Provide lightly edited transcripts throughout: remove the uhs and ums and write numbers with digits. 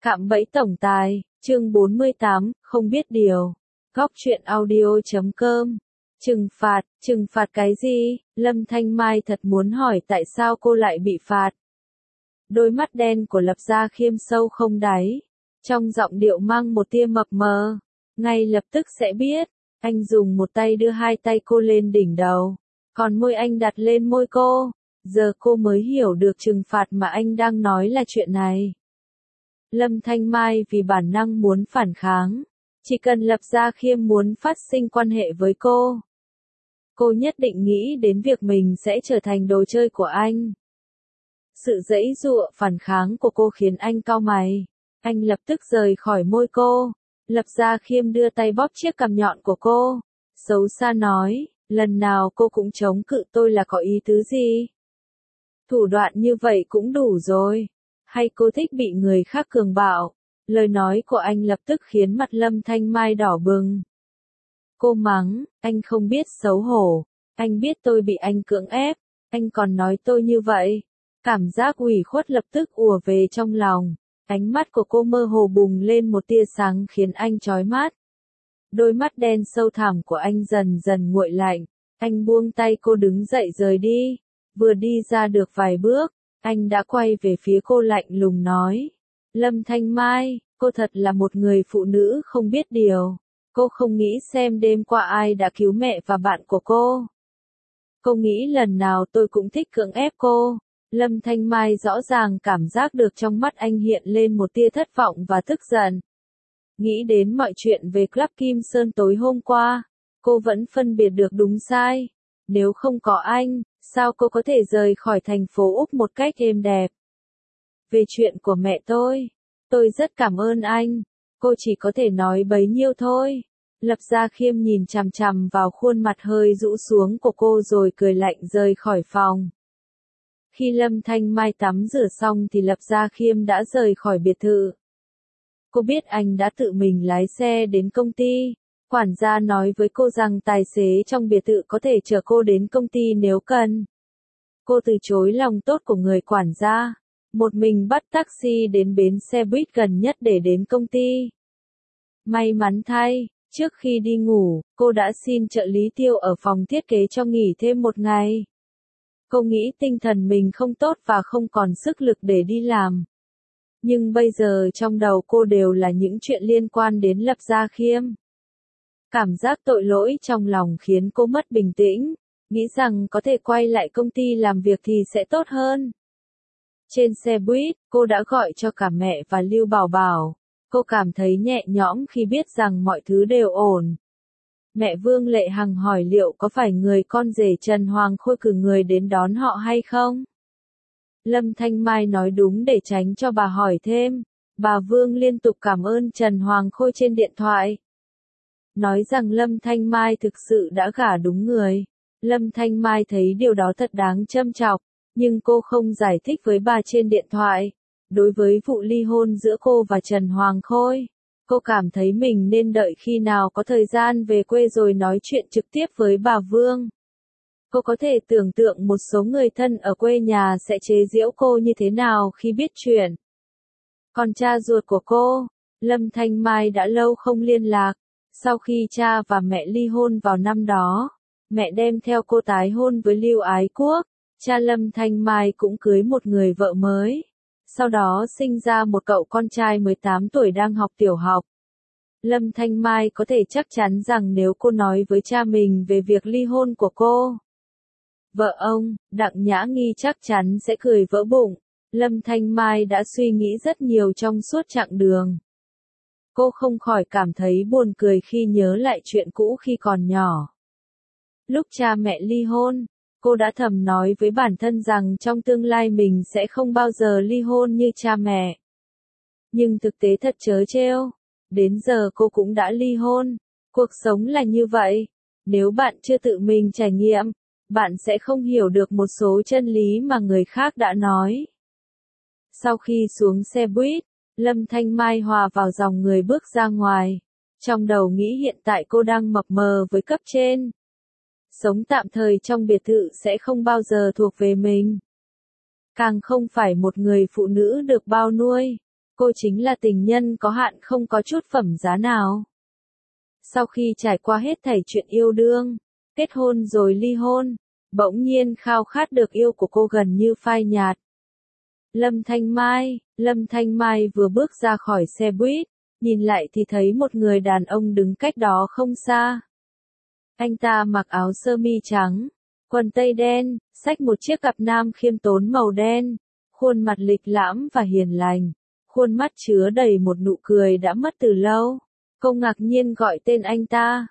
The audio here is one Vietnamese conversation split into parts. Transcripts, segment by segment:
Cạm bẫy tổng tài, chương 48, không biết điều. Góc truyện audio.com. Trừng phạt cái gì? Lâm Thanh Mai thật muốn hỏi tại sao cô lại bị phạt. Đôi mắt đen của Lập Gia Khiêm sâu không đáy, trong giọng điệu mang một tia mập mờ. Ngay lập tức sẽ biết, anh dùng một tay đưa hai tay cô lên đỉnh đầu, còn môi anh đặt lên môi cô. Giờ cô mới hiểu được trừng phạt mà anh đang nói là chuyện này. Lâm Thanh Mai vì bản năng muốn phản kháng. Chỉ cần Lập Gia Khiêm muốn phát sinh quan hệ với cô nhất định nghĩ đến việc mình sẽ trở thành đồ chơi của anh. Sự giãy giụa phản kháng của cô khiến anh cau mày. Anh lập tức rời khỏi môi cô. Lập Gia Khiêm đưa tay bóp chiếc cằm nhọn của cô. Xấu xa nói, lần nào cô cũng chống cự tôi là có ý tứ gì? Thủ đoạn như vậy cũng đủ rồi. Hay cô thích bị người khác cường bạo? Lời nói của anh lập tức khiến mặt Lâm Thanh Mai đỏ bừng. Cô mắng, anh không biết xấu hổ. Anh biết tôi bị anh cưỡng ép. Anh còn nói tôi như vậy. Cảm giác ủy khuất lập tức ùa về trong lòng. Ánh mắt của cô mơ hồ bùng lên một tia sáng khiến anh chói mắt. Đôi mắt đen sâu thẳm của anh dần dần nguội lạnh. Anh buông tay cô đứng dậy rời đi. Vừa đi ra được vài bước, anh đã quay về phía cô lạnh lùng nói. Lâm Thanh Mai, cô thật là một người phụ nữ không biết điều. Cô không nghĩ xem đêm qua ai đã cứu mẹ và bạn của cô. Cô nghĩ lần nào tôi cũng thích cưỡng ép cô. Lâm Thanh Mai rõ ràng cảm giác được trong mắt anh hiện lên một tia thất vọng và tức giận. Nghĩ đến mọi chuyện về Club Kim Sơn tối hôm qua, cô vẫn phân biệt được đúng sai. Nếu không có anh, sao cô có thể rời khỏi thành phố Úc một cách êm đẹp? Về chuyện của mẹ tôi rất cảm ơn anh. Cô chỉ có thể nói bấy nhiêu thôi. Lập Gia Khiêm nhìn chằm chằm vào khuôn mặt hơi rũ xuống của cô rồi cười lạnh rời khỏi phòng. Khi Lâm Thanh Mai tắm rửa xong thì Lập Gia Khiêm đã rời khỏi biệt thự. Cô biết anh đã tự mình lái xe đến công ty. Quản gia nói với cô rằng tài xế trong biệt thự có thể chở cô đến công ty nếu cần. Cô từ chối lòng tốt của người quản gia. Một mình bắt taxi đến bến xe buýt gần nhất để đến công ty. May mắn thay, trước khi đi ngủ, cô đã xin trợ lý Tiêu ở phòng thiết kế cho nghỉ thêm một ngày. Cô nghĩ tinh thần mình không tốt và không còn sức lực để đi làm. Nhưng bây giờ trong đầu cô đều là những chuyện liên quan đến Lập Gia Khiêm. Cảm giác tội lỗi trong lòng khiến cô mất bình tĩnh, nghĩ rằng có thể quay lại công ty làm việc thì sẽ tốt hơn. Trên xe buýt, cô đã gọi cho cả mẹ và Lưu Bảo Bảo. Cô cảm thấy nhẹ nhõm khi biết rằng mọi thứ đều ổn. Mẹ Vương Lệ Hằng hỏi liệu có phải người con rể Trần Hoàng Khôi cử người đến đón họ hay không? Lâm Thanh Mai nói đúng để tránh cho bà hỏi thêm. Bà Vương liên tục cảm ơn Trần Hoàng Khôi trên điện thoại. Nói rằng Lâm Thanh Mai thực sự đã gả đúng người. Lâm Thanh Mai thấy điều đó thật đáng châm chọc, nhưng cô không giải thích với bà trên điện thoại. Đối với vụ ly hôn giữa cô và Trần Hoàng Khôi, cô cảm thấy mình nên đợi khi nào có thời gian về quê rồi nói chuyện trực tiếp với bà Vương. Cô có thể tưởng tượng một số người thân ở quê nhà sẽ chế giễu cô như thế nào khi biết chuyện. Còn cha ruột của cô, Lâm Thanh Mai đã lâu không liên lạc. Sau khi cha và mẹ ly hôn vào năm đó, mẹ đem theo cô tái hôn với Lưu Ái Quốc. Cha Lâm Thanh Mai cũng cưới một người vợ mới. Sau đó sinh ra một cậu con trai 18 tuổi đang học tiểu học. Lâm Thanh Mai có thể chắc chắn rằng nếu cô nói với cha mình về việc ly hôn của cô, vợ ông, Đặng Nhã Nghi chắc chắn sẽ cười vỡ bụng. Lâm Thanh Mai đã suy nghĩ rất nhiều trong suốt chặng đường. Cô không khỏi cảm thấy buồn cười khi nhớ lại chuyện cũ khi còn nhỏ. Lúc cha mẹ ly hôn, cô đã thầm nói với bản thân rằng trong tương lai mình sẽ không bao giờ ly hôn như cha mẹ. Nhưng thực tế thật trớ trêu. Đến giờ cô cũng đã ly hôn. Cuộc sống là như vậy. Nếu bạn chưa tự mình trải nghiệm, bạn sẽ không hiểu được một số chân lý mà người khác đã nói. Sau khi xuống xe buýt, Lâm Thanh Mai hòa vào dòng người bước ra ngoài. Trong đầu nghĩ hiện tại cô đang mập mờ với cấp trên. Sống tạm thời trong biệt thự sẽ không bao giờ thuộc về mình. Càng không phải một người phụ nữ được bao nuôi. Cô chính là tình nhân có hạn không có chút phẩm giá nào. Sau khi trải qua hết thảy chuyện yêu đương, kết hôn rồi ly hôn, bỗng nhiên khao khát được yêu của cô gần như phai nhạt. Lâm Thanh Mai vừa bước ra khỏi xe buýt, nhìn lại thì thấy một người đàn ông đứng cách đó không xa. Anh ta mặc áo sơ mi trắng, quần tây đen, xách một chiếc cặp nam khiêm tốn màu đen, khuôn mặt lịch lãm và hiền lành, khuôn mắt chứa đầy một nụ cười đã mất từ lâu. Cô ngạc nhiên gọi tên anh ta,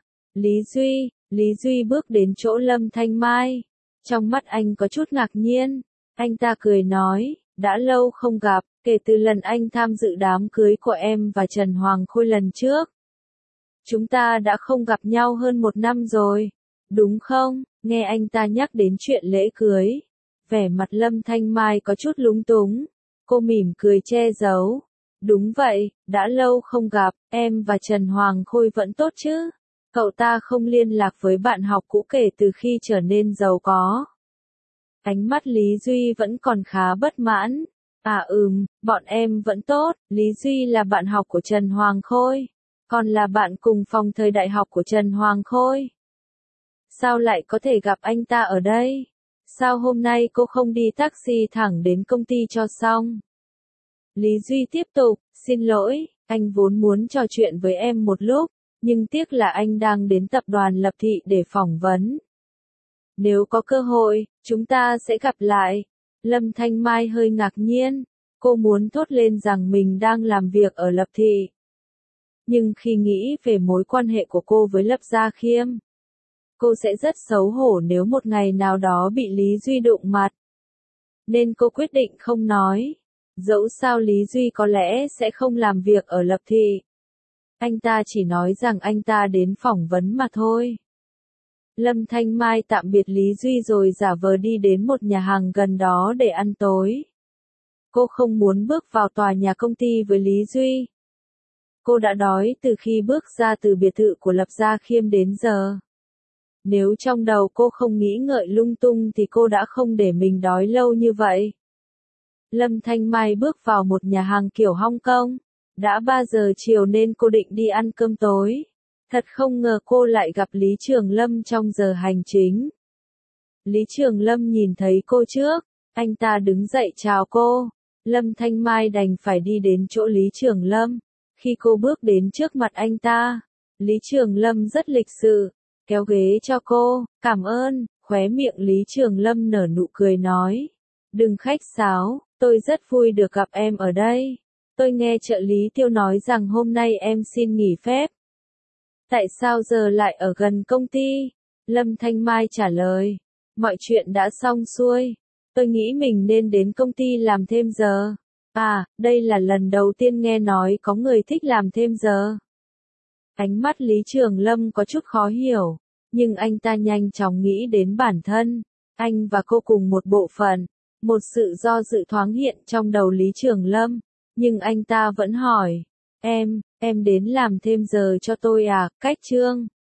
Lý Duy bước đến chỗ Lâm Thanh Mai. Trong mắt anh có chút ngạc nhiên, anh ta cười nói, đã lâu không gặp, kể từ lần anh tham dự đám cưới của em và Trần Hoàng Khôi lần trước. Chúng ta đã không gặp nhau hơn 1 năm rồi, đúng không? Nghe anh ta nhắc đến chuyện lễ cưới, vẻ mặt Lâm Thanh Mai có chút lúng túng, cô mỉm cười che giấu. Đúng vậy, đã lâu không gặp, em và Trần Hoàng Khôi vẫn tốt chứ? Cậu ta không liên lạc với bạn học cũ kể từ khi trở nên giàu có. Ánh mắt Lý Duy vẫn còn khá bất mãn. Bọn em vẫn tốt, Lý Duy là bạn học của Trần Hoàng Khôi, còn là bạn cùng phòng thời đại học của Trần Hoàng Khôi. Sao lại có thể gặp anh ta ở đây? Sao hôm nay cô không đi taxi thẳng đến công ty cho xong? Lý Duy tiếp tục, xin lỗi, anh vốn muốn trò chuyện với em một lúc, nhưng tiếc là anh đang đến tập đoàn Lập Thị để phỏng vấn. Nếu có cơ hội, chúng ta sẽ gặp lại. Lâm Thanh Mai hơi ngạc nhiên, cô muốn thốt lên rằng mình đang làm việc ở Lập Thị. Nhưng khi nghĩ về mối quan hệ của cô với Lập Gia Khiêm, cô sẽ rất xấu hổ nếu một ngày nào đó bị Lý Duy đụng mặt. Nên cô quyết định không nói. Dẫu sao Lý Duy có lẽ sẽ không làm việc ở Lập Thị. Anh ta chỉ nói rằng anh ta đến phỏng vấn mà thôi. Lâm Thanh Mai tạm biệt Lý Duy rồi giả vờ đi đến một nhà hàng gần đó để ăn tối. Cô không muốn bước vào tòa nhà công ty với Lý Duy. Cô đã đói từ khi bước ra từ biệt thự của Lập Gia Khiêm đến giờ. Nếu trong đầu cô không nghĩ ngợi lung tung thì cô đã không để mình đói lâu như vậy. Lâm Thanh Mai bước vào một nhà hàng kiểu Hong Kong. Đã 3 giờ chiều nên cô định đi ăn cơm tối. Thật không ngờ cô lại gặp Lý Trường Lâm trong giờ hành chính. Lý Trường Lâm nhìn thấy cô trước, anh ta đứng dậy chào cô. Lâm Thanh Mai đành phải đi đến chỗ Lý Trường Lâm. Khi cô bước đến trước mặt anh ta, Lý Trường Lâm rất lịch sự, kéo ghế cho cô, cảm ơn, khóe miệng Lý Trường Lâm nở nụ cười nói. Đừng khách sáo, tôi rất vui được gặp em ở đây. Tôi nghe trợ lý Tiêu nói rằng hôm nay em xin nghỉ phép. Tại sao giờ lại ở gần công ty? Lâm Thanh Mai trả lời. Mọi chuyện đã xong xuôi. Tôi nghĩ mình nên đến công ty làm thêm giờ. Đây là lần đầu tiên nghe nói có người thích làm thêm giờ. Ánh mắt Lý Trường Lâm có chút khó hiểu, nhưng anh ta nhanh chóng nghĩ đến bản thân. Anh và cô cùng một bộ phận. Một sự do dự thoáng hiện trong đầu Lý Trường Lâm, nhưng anh ta vẫn hỏi. Em đến làm thêm giờ cho tôi à? Cách Trương.